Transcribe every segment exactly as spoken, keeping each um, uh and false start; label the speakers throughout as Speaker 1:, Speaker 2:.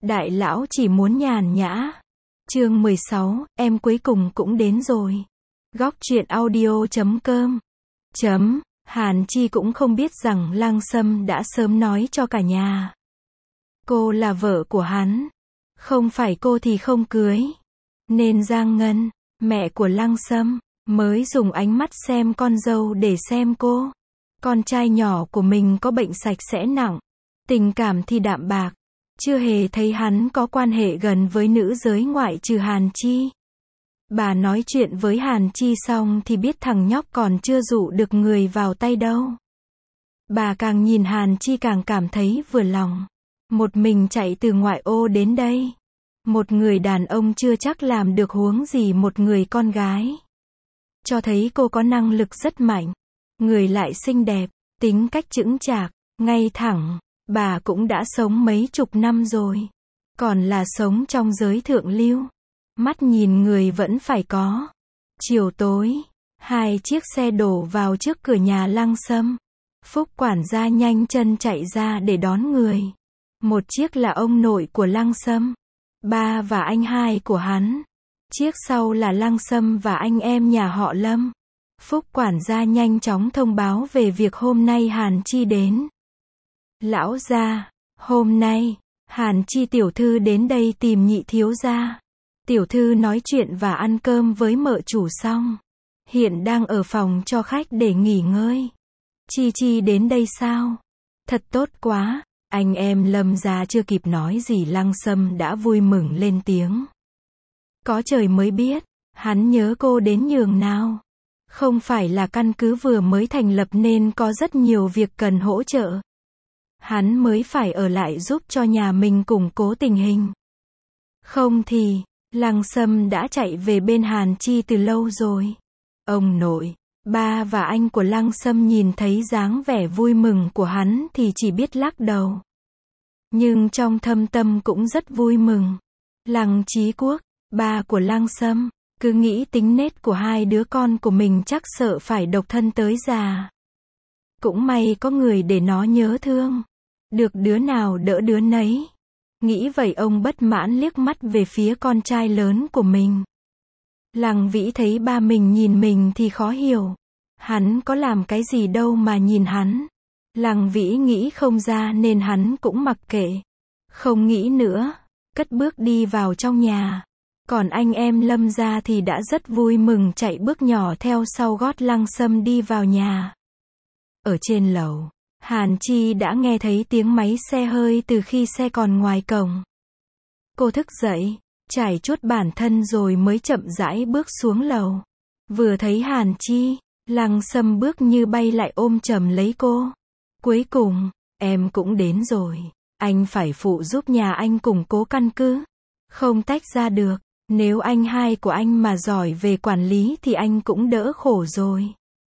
Speaker 1: Đại lão chỉ muốn nhàn nhã. Chương mười sáu, em cuối cùng cũng đến rồi. Góc truyện audio chấm com. Chấm, Hàn Chi cũng không biết rằng Lăng Sâm đã sớm nói cho cả nhà. Cô là vợ của hắn. Không phải cô thì không cưới. Nên Giang Ngân, mẹ của Lăng Sâm, mới dùng ánh mắt xem con dâu để xem cô. Con trai nhỏ của mình có bệnh sạch sẽ nặng. Tình cảm thì đạm bạc. Chưa hề thấy hắn có quan hệ gần với nữ giới ngoại trừ Hàn Chi. Bà nói chuyện với Hàn Chi xong thì biết thằng nhóc còn chưa dụ được người vào tay đâu. Bà càng nhìn Hàn Chi càng cảm thấy vừa lòng. Một mình chạy từ ngoại ô đến đây. Một người đàn ông chưa chắc làm được huống gì một người con gái. Cho thấy cô có năng lực rất mạnh. Người lại xinh đẹp, tính cách chững chạc, ngay thẳng. Bà cũng đã sống mấy chục năm rồi. Còn là sống trong giới thượng lưu. Mắt nhìn người vẫn phải có. Chiều tối, hai chiếc xe đổ vào trước cửa nhà Lăng Sâm. Phúc quản gia nhanh chân chạy ra để đón người. Một chiếc là ông nội của Lăng Sâm. Ba và anh hai của hắn. Chiếc sau là Lăng Sâm và anh em nhà họ Lâm. Phúc quản gia nhanh chóng thông báo về việc hôm nay Hàn Chi đến. Lão gia, hôm nay, Hàn Chi tiểu thư đến đây tìm nhị thiếu gia. Tiểu thư nói chuyện và ăn cơm với mợ chủ xong. Hiện đang ở phòng cho khách để nghỉ ngơi. Chi Chi đến đây sao? Thật tốt quá. Anh em Lâm gia chưa kịp nói gì Lăng Sâm đã vui mừng lên tiếng. Có trời mới biết, hắn nhớ cô đến nhường nào. Không phải là căn cứ vừa mới thành lập nên có rất nhiều việc cần hỗ trợ. Hắn mới phải ở lại giúp cho nhà mình củng cố tình hình. Không thì, Lăng Sâm đã chạy về bên Hàn Chi từ lâu rồi. Ông nội, ba và anh của Lăng Sâm nhìn thấy dáng vẻ vui mừng của hắn thì chỉ biết lắc đầu. Nhưng trong thâm tâm cũng rất vui mừng. Lăng Chí Quốc, ba của Lăng Sâm, cứ nghĩ tính nết của hai đứa con của mình chắc sợ phải độc thân tới già. Cũng may có người để nó nhớ thương. Được đứa nào đỡ đứa nấy. Nghĩ vậy ông bất mãn liếc mắt về phía con trai lớn của mình. Lăng Vĩ thấy ba mình nhìn mình thì khó hiểu. Hắn có làm cái gì đâu mà nhìn hắn. Lăng Vĩ nghĩ không ra nên hắn cũng mặc kệ. Không nghĩ nữa. Cất bước đi vào trong nhà. Còn anh em Lâm gia thì đã rất vui mừng chạy bước nhỏ theo sau gót Lăng Sâm đi vào nhà. Ở trên lầu, Hàn Chi đã nghe thấy tiếng máy xe hơi từ khi xe còn ngoài cổng. Cô thức dậy, trải chuốt bản thân rồi mới chậm rãi bước xuống lầu. Vừa thấy Hàn Chi, Lăng Sâm bước như bay lại ôm chầm lấy cô. Cuối cùng, em cũng đến rồi. Anh phải phụ giúp nhà anh củng cố căn cứ. Không tách ra được. Nếu anh hai của anh mà giỏi về quản lý thì anh cũng đỡ khổ rồi.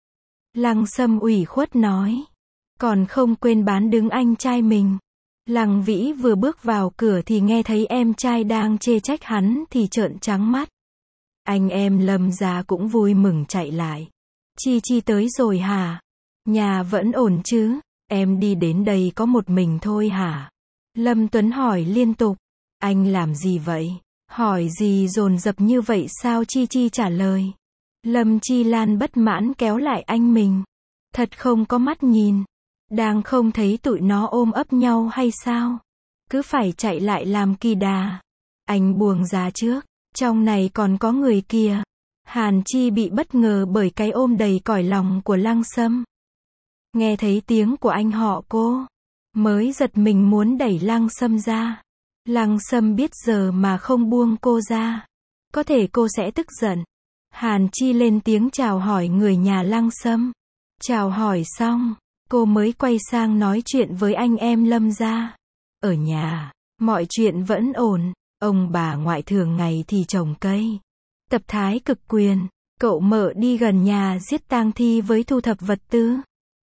Speaker 1: Lăng Sâm ủy khuất nói. Còn không quên bán đứng anh trai mình. Lăng Vĩ vừa bước vào cửa thì nghe thấy em trai đang chê trách hắn thì trợn trắng mắt. Anh em Lâm gia cũng vui mừng chạy lại. Chi Chi tới rồi hả? Nhà vẫn ổn chứ? Em đi đến đây có một mình thôi hả? Lâm Tuấn hỏi liên tục. Anh làm gì vậy? Hỏi gì dồn dập như vậy sao? Chi Chi trả lời. Lâm Chi Lan bất mãn kéo lại anh mình. Thật không có mắt nhìn. Đang không thấy tụi nó ôm ấp nhau hay sao? Cứ phải chạy lại làm kỳ đà. Anh buông ra trước. Trong này còn có người kia. Hàn Chi bị bất ngờ bởi cái ôm đầy cõi lòng của Lăng Sâm. Nghe thấy tiếng của anh họ cô. Mới giật mình muốn đẩy Lăng Sâm ra. Lăng Sâm biết giờ mà không buông cô ra. Có thể cô sẽ tức giận. Hàn Chi lên tiếng chào hỏi người nhà Lăng Sâm. Chào hỏi xong, cô mới quay sang nói chuyện với anh em Lâm gia. Ở nhà, mọi chuyện vẫn ổn. Ông bà ngoại thường ngày thì trồng cây. Tập thái cực quyền. Cậu mợ đi gần nhà giết tang thi với thu thập vật tư.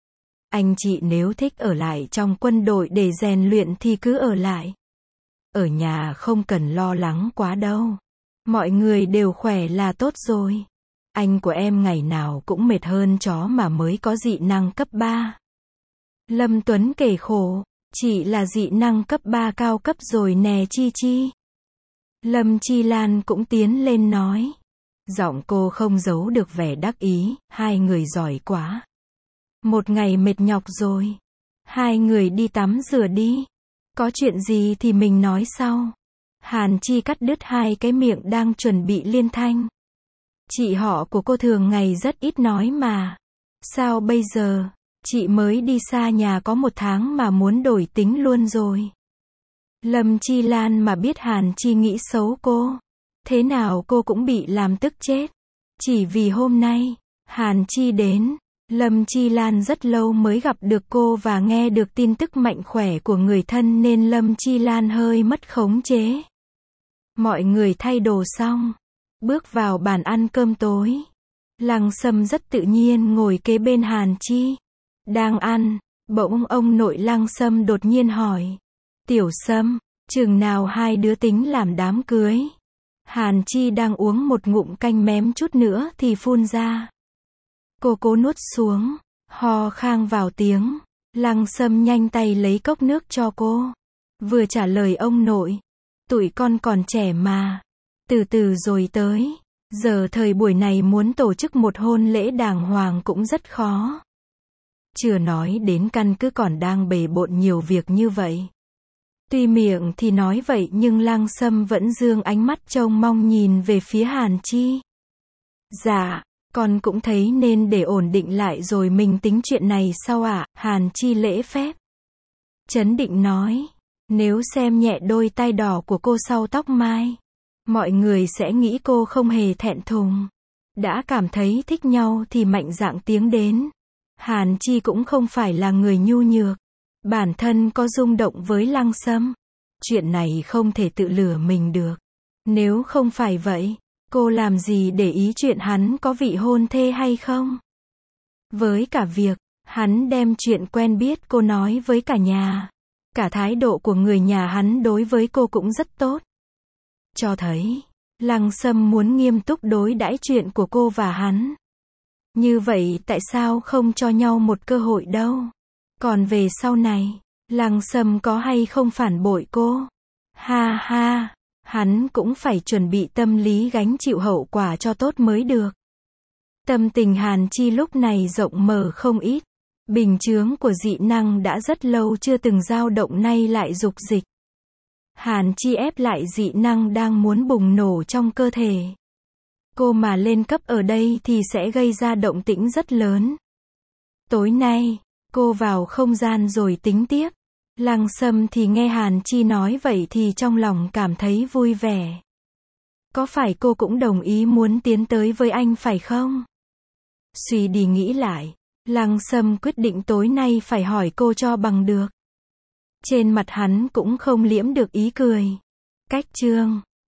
Speaker 1: Anh chị nếu thích ở lại trong quân đội để rèn luyện thì cứ ở lại. Ở nhà không cần lo lắng quá đâu. Mọi người đều khỏe là tốt rồi. Anh của em ngày nào cũng mệt hơn chó mà mới có dị năng cấp ba. Lâm Tuấn kể khổ. Chị là dị năng cấp ba cao cấp rồi nè Chi Chi. Lâm Chi Lan cũng tiến lên nói. Giọng cô không giấu được vẻ đắc ý, hai người giỏi quá. Một ngày mệt nhọc rồi. Hai người đi tắm rửa đi. Có chuyện gì thì mình nói sau. Hàn Chi cắt đứt hai cái miệng đang chuẩn bị liên thanh. Chị họ của cô thường ngày rất ít nói mà. Sao bây giờ? Chị mới đi xa nhà có một tháng mà muốn đổi tính luôn rồi. Lâm Chi Lan mà biết Hàn Chi nghĩ xấu cô. Thế nào cô cũng bị làm tức chết. Chỉ vì hôm nay, Hàn Chi đến. Lâm Chi Lan rất lâu mới gặp được cô và nghe được tin tức mạnh khỏe của người thân nên Lâm Chi Lan hơi mất khống chế. Mọi người thay đồ xong, bước vào bàn ăn cơm tối. Lăng Sâm rất tự nhiên ngồi kế bên Hàn Chi. Đang ăn, bỗng ông nội Lăng Sâm đột nhiên hỏi. Tiểu Sâm, chừng nào hai đứa tính làm đám cưới? Hàn Chi đang uống một ngụm canh mém chút nữa thì phun ra. Cô cố nuốt xuống, ho khan vào tiếng. Lăng Sâm nhanh tay lấy cốc nước cho cô. Vừa trả lời ông nội. Tụi con còn trẻ mà. Từ từ rồi tới. Giờ thời buổi này muốn tổ chức một hôn lễ đàng hoàng cũng rất khó. Chưa nói đến căn cứ còn đang bề bộn nhiều việc như vậy. Tuy miệng thì nói vậy nhưng Lăng Sâm vẫn dương ánh mắt trông mong nhìn về phía Hàn Chi. Dạ, con cũng thấy nên để ổn định lại rồi mình tính chuyện này sau ạ, à? Hàn Chi lễ phép. Trấn định nói, nếu xem nhẹ đôi tai đỏ của cô sau tóc mai, mọi người sẽ nghĩ cô không hề thẹn thùng. Đã cảm thấy thích nhau thì mạnh dạn tiếng đến. Hàn Chi cũng không phải là người nhu nhược. Bản thân có rung động với Lăng Sâm. Chuyện này không thể tự lừa mình được. Nếu không phải vậy, cô làm gì để ý chuyện hắn có vị hôn thê hay không? Với cả việc, hắn đem chuyện quen biết cô nói với cả nhà. Cả thái độ của người nhà hắn đối với cô cũng rất tốt. Cho thấy, Lăng Sâm muốn nghiêm túc đối đãi chuyện của cô và hắn. Như vậy tại sao không cho nhau một cơ hội đâu? Còn về sau này, Lăng Sâm có hay không phản bội cô? Ha ha, hắn cũng phải chuẩn bị tâm lý gánh chịu hậu quả cho tốt mới được. Tâm tình Hàn Chi lúc này rộng mở không ít. Bình chướng của dị năng đã rất lâu chưa từng dao động nay lại dục dịch. Hàn Chi ép lại dị năng đang muốn bùng nổ trong cơ thể. Cô mà lên cấp ở đây thì sẽ gây ra động tĩnh rất lớn. Tối nay, cô vào không gian rồi tính tiếp. Lăng Sâm thì nghe Hàn Chi nói vậy thì trong lòng cảm thấy vui vẻ. Có phải cô cũng đồng ý muốn tiến tới với anh phải không? Suy đi nghĩ lại, Lăng Sâm quyết định tối nay phải hỏi cô cho bằng được. Trên mặt hắn cũng không liễm được ý cười. Cách chương